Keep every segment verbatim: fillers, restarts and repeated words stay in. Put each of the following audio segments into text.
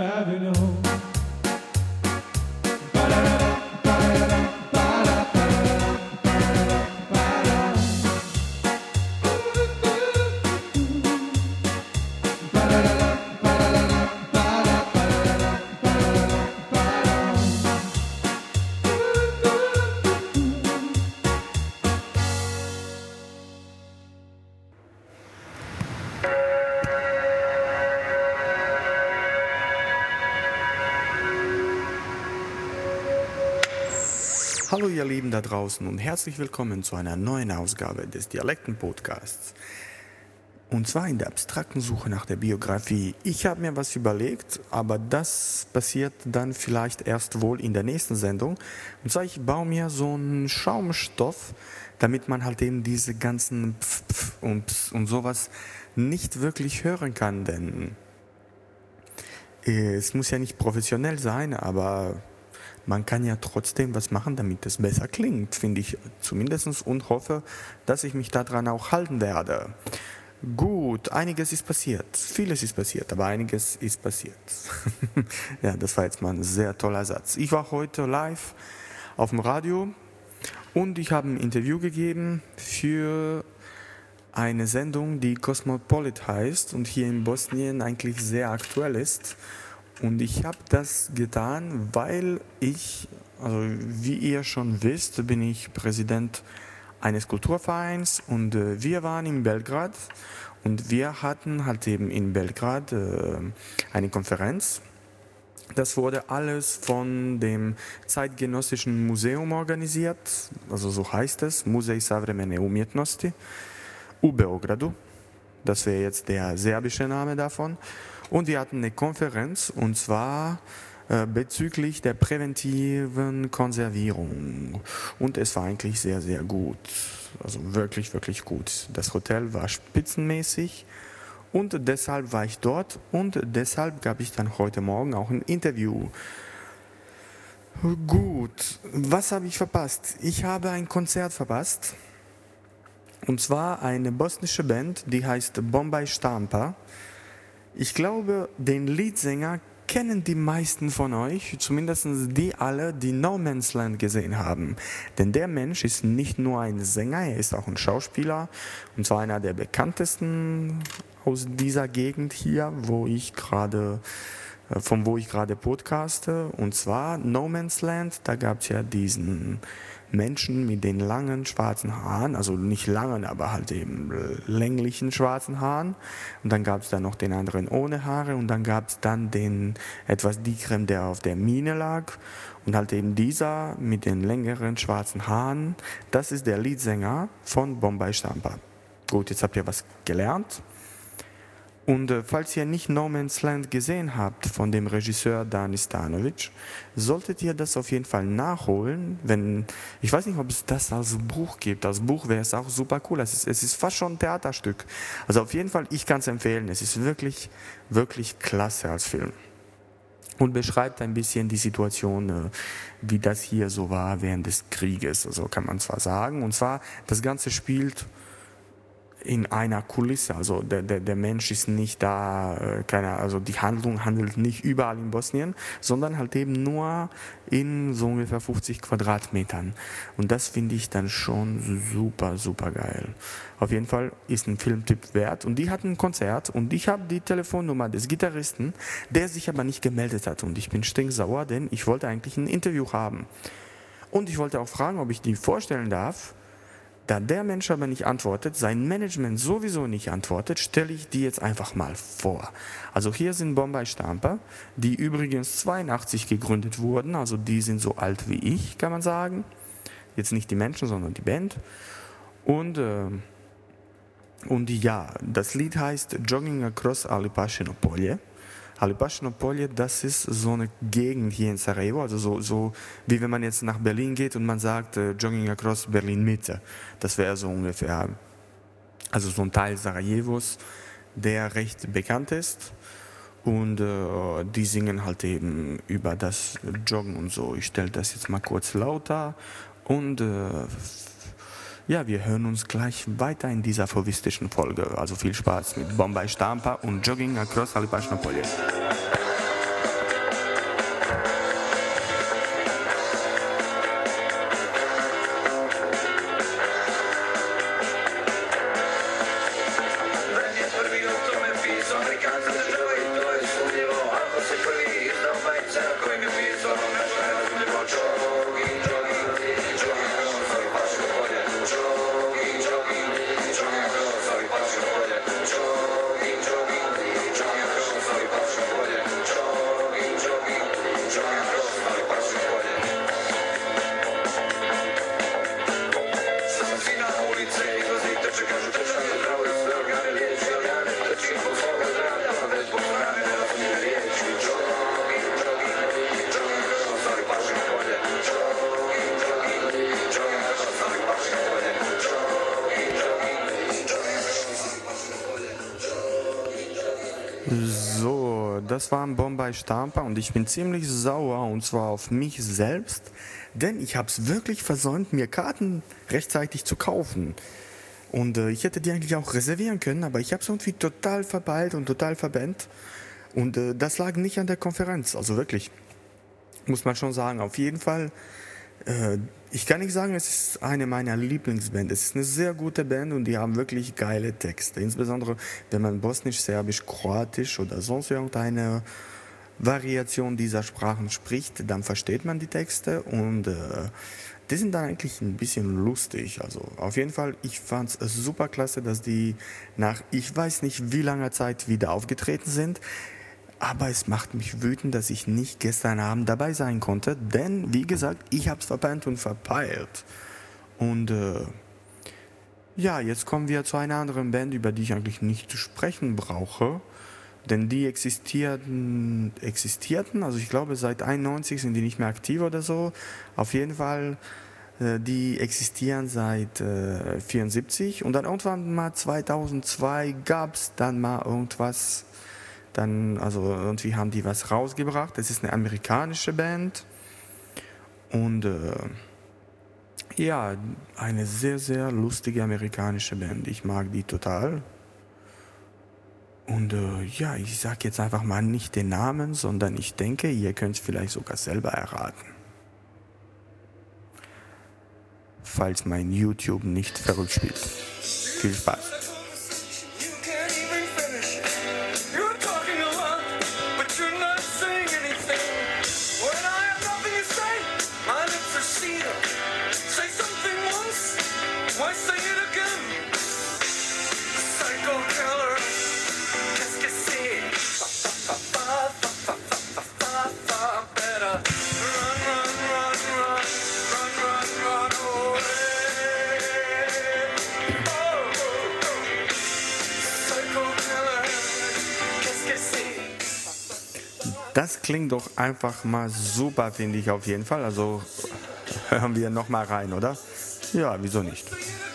Avenue. Hallo ihr Lieben da draußen und herzlich willkommen zu einer neuen Ausgabe des Dialekten-Podcasts. Und zwar in der abstrakten Suche nach der Biografie. Ich habe mir was überlegt, aber das passiert dann vielleicht erst wohl in der nächsten Sendung. Und zwar, ich baue mir so einen Schaumstoff, damit man halt eben diese ganzen Pf, Pf und Ps und sowas nicht wirklich hören kann. Denn es muss ja nicht professionell sein, aber man kann ja trotzdem was machen, damit es besser klingt, finde ich zumindest, und hoffe, dass ich mich daran auch halten werde. Gut, einiges ist passiert, vieles ist passiert, aber einiges ist passiert. Ja, das war jetzt mal ein sehr toller Satz. Ich war heute live auf dem Radio und ich habe ein Interview gegeben für eine Sendung, die Cosmopolit heißt und hier in Bosnien eigentlich sehr aktuell ist. Und ich habe das getan, weil ich, also wie ihr schon wisst, bin ich Präsident eines Kulturvereins und äh, wir waren in Belgrad und wir hatten halt eben in Belgrad äh, eine Konferenz. Das wurde alles von dem Zeitgenössischen Museum organisiert, also so heißt es, Muzej savremene umjetnosti, u Beogradu. Das wäre jetzt der serbische Name davon. Und wir hatten eine Konferenz, und zwar äh, bezüglich der präventiven Konservierung. Und es war eigentlich sehr, sehr gut. Also wirklich, wirklich gut. Das Hotel war spitzenmäßig und deshalb war ich dort und deshalb gab ich dann heute Morgen auch ein Interview. Gut, was habe ich verpasst? Ich habe ein Konzert verpasst. Und zwar eine bosnische Band, die heißt Bombaj Štampa. Ich glaube, den Leadsänger kennen die meisten von euch, zumindest die alle, die No Man's Land gesehen haben. Denn der Mensch ist nicht nur ein Sänger, er ist auch ein Schauspieler. Und zwar einer der bekanntesten aus dieser Gegend hier, wo ich gerade, von wo ich gerade podcaste. Und zwar No Man's Land, da gab es ja diesen Menschen mit den langen schwarzen Haaren, also nicht langen, aber halt eben länglichen schwarzen Haaren. Und dann gab es dann noch den anderen ohne Haare und dann gab es dann den etwas dickeren, der auf der Mine lag. Und halt eben dieser mit den längeren schwarzen Haaren, das ist der Leadsänger von Bombaj Štampa. Gut, jetzt habt ihr was gelernt. Und äh, falls ihr nicht No Man's Land gesehen habt von dem Regisseur Dani Stanovic, solltet ihr das auf jeden Fall nachholen. Wenn, ich weiß nicht, ob es das als Buch gibt. Als Buch wäre es auch super cool. Es ist, es ist fast schon ein Theaterstück. Also auf jeden Fall, ich kann es empfehlen. Es ist wirklich, wirklich klasse als Film. Und beschreibt ein bisschen die Situation, äh, wie das hier so war während des Krieges. Also kann man zwar sagen. Und zwar, das Ganze spielt in einer Kulisse, also der, der, der Mensch ist nicht da, äh, keine, also die Handlung handelt nicht überall in Bosnien, sondern halt eben nur in so ungefähr fünfzig Quadratmetern. Und das finde ich dann schon super, super geil. Auf jeden Fall ist ein Filmtipp wert. Und die hatten ein Konzert und ich habe die Telefonnummer des Gitarristen, der sich aber nicht gemeldet hat. Und ich bin stinksauer, denn ich wollte eigentlich ein Interview haben. Und ich wollte auch fragen, ob ich die vorstellen darf. Da der Mensch aber nicht antwortet, sein Management sowieso nicht antwortet, stelle ich die jetzt einfach mal vor. Also hier sind Bombaj Štampa, die übrigens zweiundachtzig gegründet wurden, also die sind so alt wie ich, kann man sagen. Jetzt nicht die Menschen, sondern die Band. Und, äh, und ja, das Lied heißt Jogging Across Alipašino polje. Alipašino polje, das ist so eine Gegend hier in Sarajevo, also so, so wie wenn man jetzt nach Berlin geht und man sagt äh, Jogging Across Berlin Mitte. Das wäre so ungefähr, also so ein Teil Sarajevos, der recht bekannt ist. Und äh, die singen halt eben über das Joggen und so. Ich stelle das jetzt mal kurz lauter und äh, ja, wir hören uns gleich weiter in dieser fovistischen Folge. Also viel Spaß mit Bombaj Štampa und Jogging Across Alipašino polje. das war ein Bombay Stampa und ich bin ziemlich sauer und zwar auf mich selbst, denn ich habe es wirklich versäumt, mir Karten rechtzeitig zu kaufen. Und äh, ich hätte die eigentlich auch reservieren können, aber ich habe es irgendwie total verpeilt und total verbannt. Und äh, das lag nicht an der Konferenz, also wirklich, muss man schon sagen. Auf jeden Fall, äh, ich kann nicht sagen, es ist eine meiner Lieblingsbands. Es ist eine sehr gute Band und die haben wirklich geile Texte. Insbesondere, wenn man Bosnisch, Serbisch, Kroatisch oder sonst irgendeine Variation dieser Sprachen spricht, dann versteht man die Texte und äh, die sind dann eigentlich ein bisschen lustig. Also auf jeden Fall, ich fand es super klasse, dass die nach ich weiß nicht wie langer Zeit wieder aufgetreten sind. Aber es macht mich wütend, dass ich nicht gestern Abend dabei sein konnte, denn wie gesagt, ich habe es verpennt und verpeilt. Und äh, ja, jetzt kommen wir zu einer anderen Band, über die ich eigentlich nicht zu sprechen brauche, denn die existierten, existierten, also ich glaube seit einundneunzig sind die nicht mehr aktiv oder so. Auf jeden Fall, äh, die existieren seit äh, vierundsiebzig und dann irgendwann mal zweitausendzwei gab es dann mal irgendwas. Dann, also irgendwie haben die was rausgebracht. Das ist eine amerikanische Band. Und äh, ja, eine sehr, sehr lustige amerikanische Band. Ich mag die total. Und äh, ja, ich sag jetzt einfach mal nicht den Namen, sondern ich denke, ihr könnt es vielleicht sogar selber erraten. Falls mein YouTube nicht verrückt spielt. Viel Spaß. Das klingt doch einfach mal super, finde ich auf jeden Fall. Also hören wir noch mal rein, oder? Ja, wieso nicht?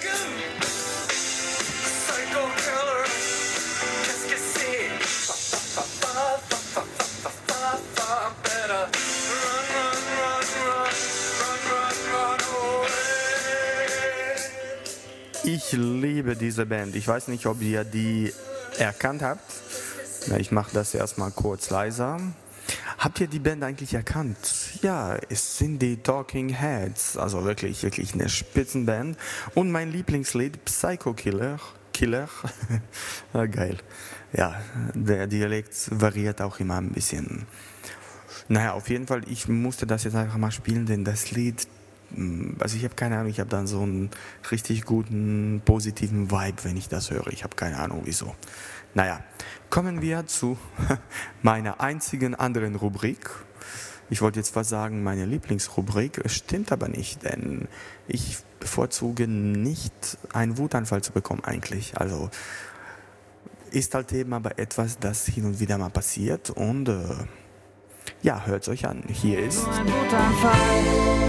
Ich liebe diese Band. Ich weiß nicht, ob ihr die erkannt habt. Na, ich mache das erstmal kurz leiser. Habt ihr die Band eigentlich erkannt? Ja, es sind die Talking Heads, also wirklich, wirklich eine Spitzenband. Und mein Lieblingslied, Psycho Killer, Killer, ah, geil. Ja, der Dialekt variiert auch immer ein bisschen. Naja, auf jeden Fall, ich musste das jetzt einfach mal spielen, denn das Lied, also ich habe keine Ahnung, ich habe dann so einen richtig guten, positiven Vibe, wenn ich das höre. Ich habe keine Ahnung, wieso. Naja, kommen wir zu meiner einzigen anderen Rubrik. Ich wollte jetzt fast sagen, meine Lieblingsrubrik, stimmt aber nicht, denn ich bevorzuge nicht, einen Wutanfall zu bekommen eigentlich. Also ist halt eben aber etwas, das hin und wieder mal passiert und äh, ja, hört es euch an. Hier ist ein Wutanfall.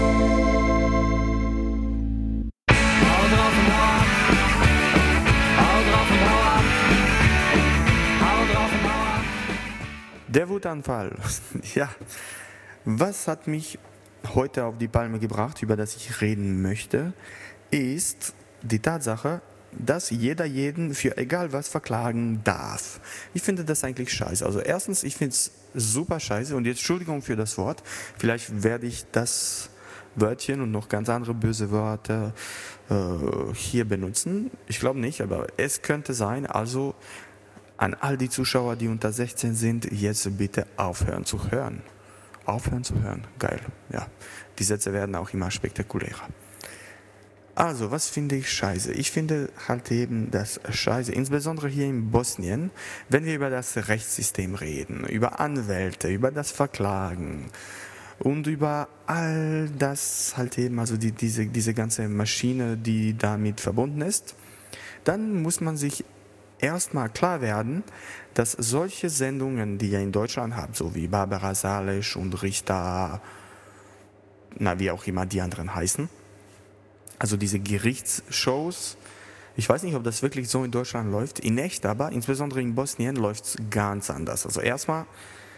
Hau drauf und hau ab. Hau drauf und hau ab. Hau drauf und hau ab. der Wutanfall. Ja, was hat mich heute auf die Palme gebracht, über das ich reden möchte, ist die Tatsache, dass jeder jeden für egal was verklagen darf. Ich finde das eigentlich scheiße. Also erstens, ich finde es super scheiße und jetzt Entschuldigung für das Wort, vielleicht werde ich das Wörtchen und noch ganz andere böse Wörter äh, hier benutzen. Ich glaube nicht, aber es könnte sein. Also an all die Zuschauer, die unter sechzehn sind, jetzt bitte aufhören zu hören. Aufhören zu hören. Geil. Ja, die Sätze werden auch immer spektakulärer. Also, was finde ich scheiße? Ich finde halt eben das scheiße, insbesondere hier in Bosnien, wenn wir über das Rechtssystem reden, über Anwälte, über das Verklagen und über all das halt eben, also die, diese, diese ganze Maschine, die damit verbunden ist, dann muss man sich erstmal klar werden, dass solche Sendungen, die ihr in Deutschland habt, so wie Barbara Salisch und Richter, na wie auch immer die anderen heißen, also diese Gerichtsshows, ich weiß nicht, ob das wirklich so in Deutschland läuft, in echt aber, insbesondere in Bosnien läuft es ganz anders. Also erstmal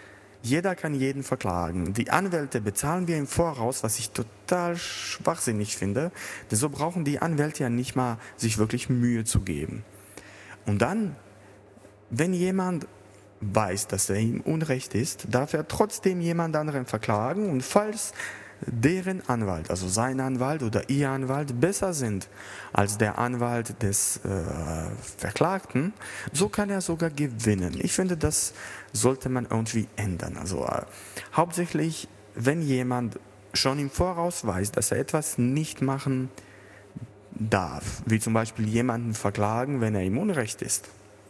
Jeder kann jeden verklagen. Die Anwälte bezahlen wir im Voraus, was ich total schwachsinnig finde. Denn so brauchen die Anwälte ja nicht mal sich wirklich Mühe zu geben. Und dann, wenn jemand weiß, dass er ihm Unrecht ist, darf er trotzdem jemand anderen verklagen. Und falls deren Anwalt, also sein Anwalt oder ihr Anwalt, besser sind als der Anwalt des äh, Verklagten, so kann er sogar gewinnen. Ich finde, das sollte man irgendwie ändern. Also äh, hauptsächlich, wenn jemand schon im Voraus weiß, dass er etwas nicht machen darf, wie zum Beispiel jemanden verklagen, wenn er im Unrecht ist,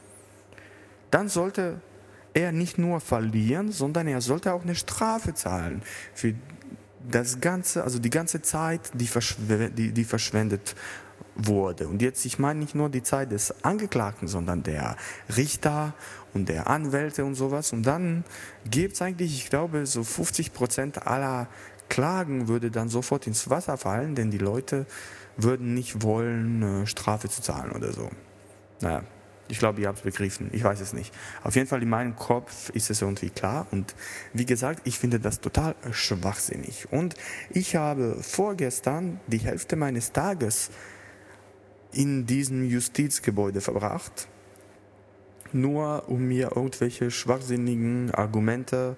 dann sollte er nicht nur verlieren, sondern er sollte auch eine Strafe zahlen für das Ganze, also die ganze Zeit, die, verschw- die, die verschwendet wurde. Und jetzt, ich meine nicht nur die Zeit des Angeklagten, sondern der Richter und der Anwälte und sowas. Und dann gibt es eigentlich, ich glaube, so fünfzig Prozent aller Klagen würde dann sofort ins Wasser fallen, denn die Leute würden nicht wollen, Strafe zu zahlen oder so. Naja. Ich glaube, ihr habt es begriffen. Ich weiß es nicht. Auf jeden Fall in meinem Kopf ist es irgendwie klar. Und wie gesagt, ich finde das total schwachsinnig. Und ich habe vorgestern die Hälfte meines Tages in diesem Justizgebäude verbracht, nur um mir irgendwelche schwachsinnigen Argumente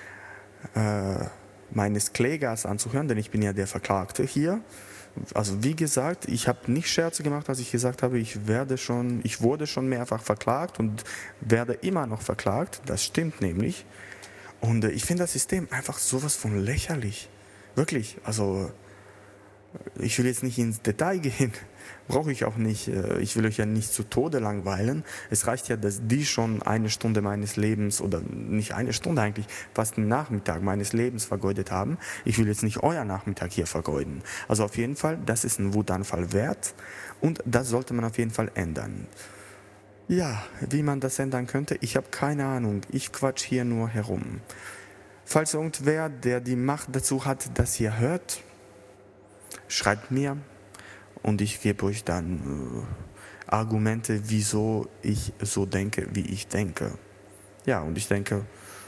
äh, meines Klägers anzuhören, denn ich bin ja der Verklagte hier. Also wie gesagt, ich habe nicht Scherze gemacht, als ich gesagt habe, ich werde schon, ich wurde schon mehrfach verklagt und werde immer noch verklagt. Das stimmt nämlich. Und äh, ich finde das System einfach sowas von lächerlich. Wirklich. Also ich will jetzt nicht ins Detail gehen, brauche ich auch nicht. Ich will euch ja nicht zu Tode langweilen. Es reicht ja, dass die schon eine Stunde meines Lebens, oder nicht eine Stunde eigentlich, fast einen Nachmittag meines Lebens vergeudet haben. Ich will jetzt nicht euer Nachmittag hier vergeuden. Also auf jeden Fall, das ist ein Wutanfall wert und das sollte man auf jeden Fall ändern. Ja, wie man das ändern könnte, ich habe keine Ahnung. Ich quatsch hier nur herum. Falls irgendwer, der die Macht dazu hat, das hier hört, schreibt mir und ich gebe euch dann äh, Argumente, wieso ich so denke, wie ich denke. Ja, und ich denke,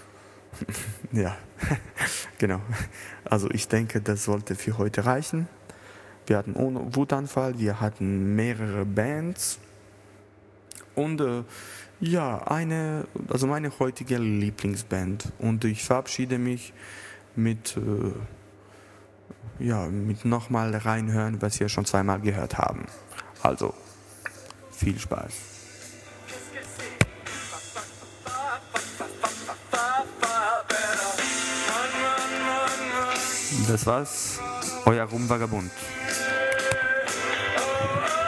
ja, genau. Also ich denke, das sollte für heute reichen. Wir hatten ohne Wutanfall, wir hatten mehrere Bands und äh, ja, eine, also meine heutige Lieblingsband. Und ich verabschiede mich mit äh, Ja, mit nochmal reinhören, was wir schon zweimal gehört haben. Also, viel Spaß. Das war's, euer Rumvagabund.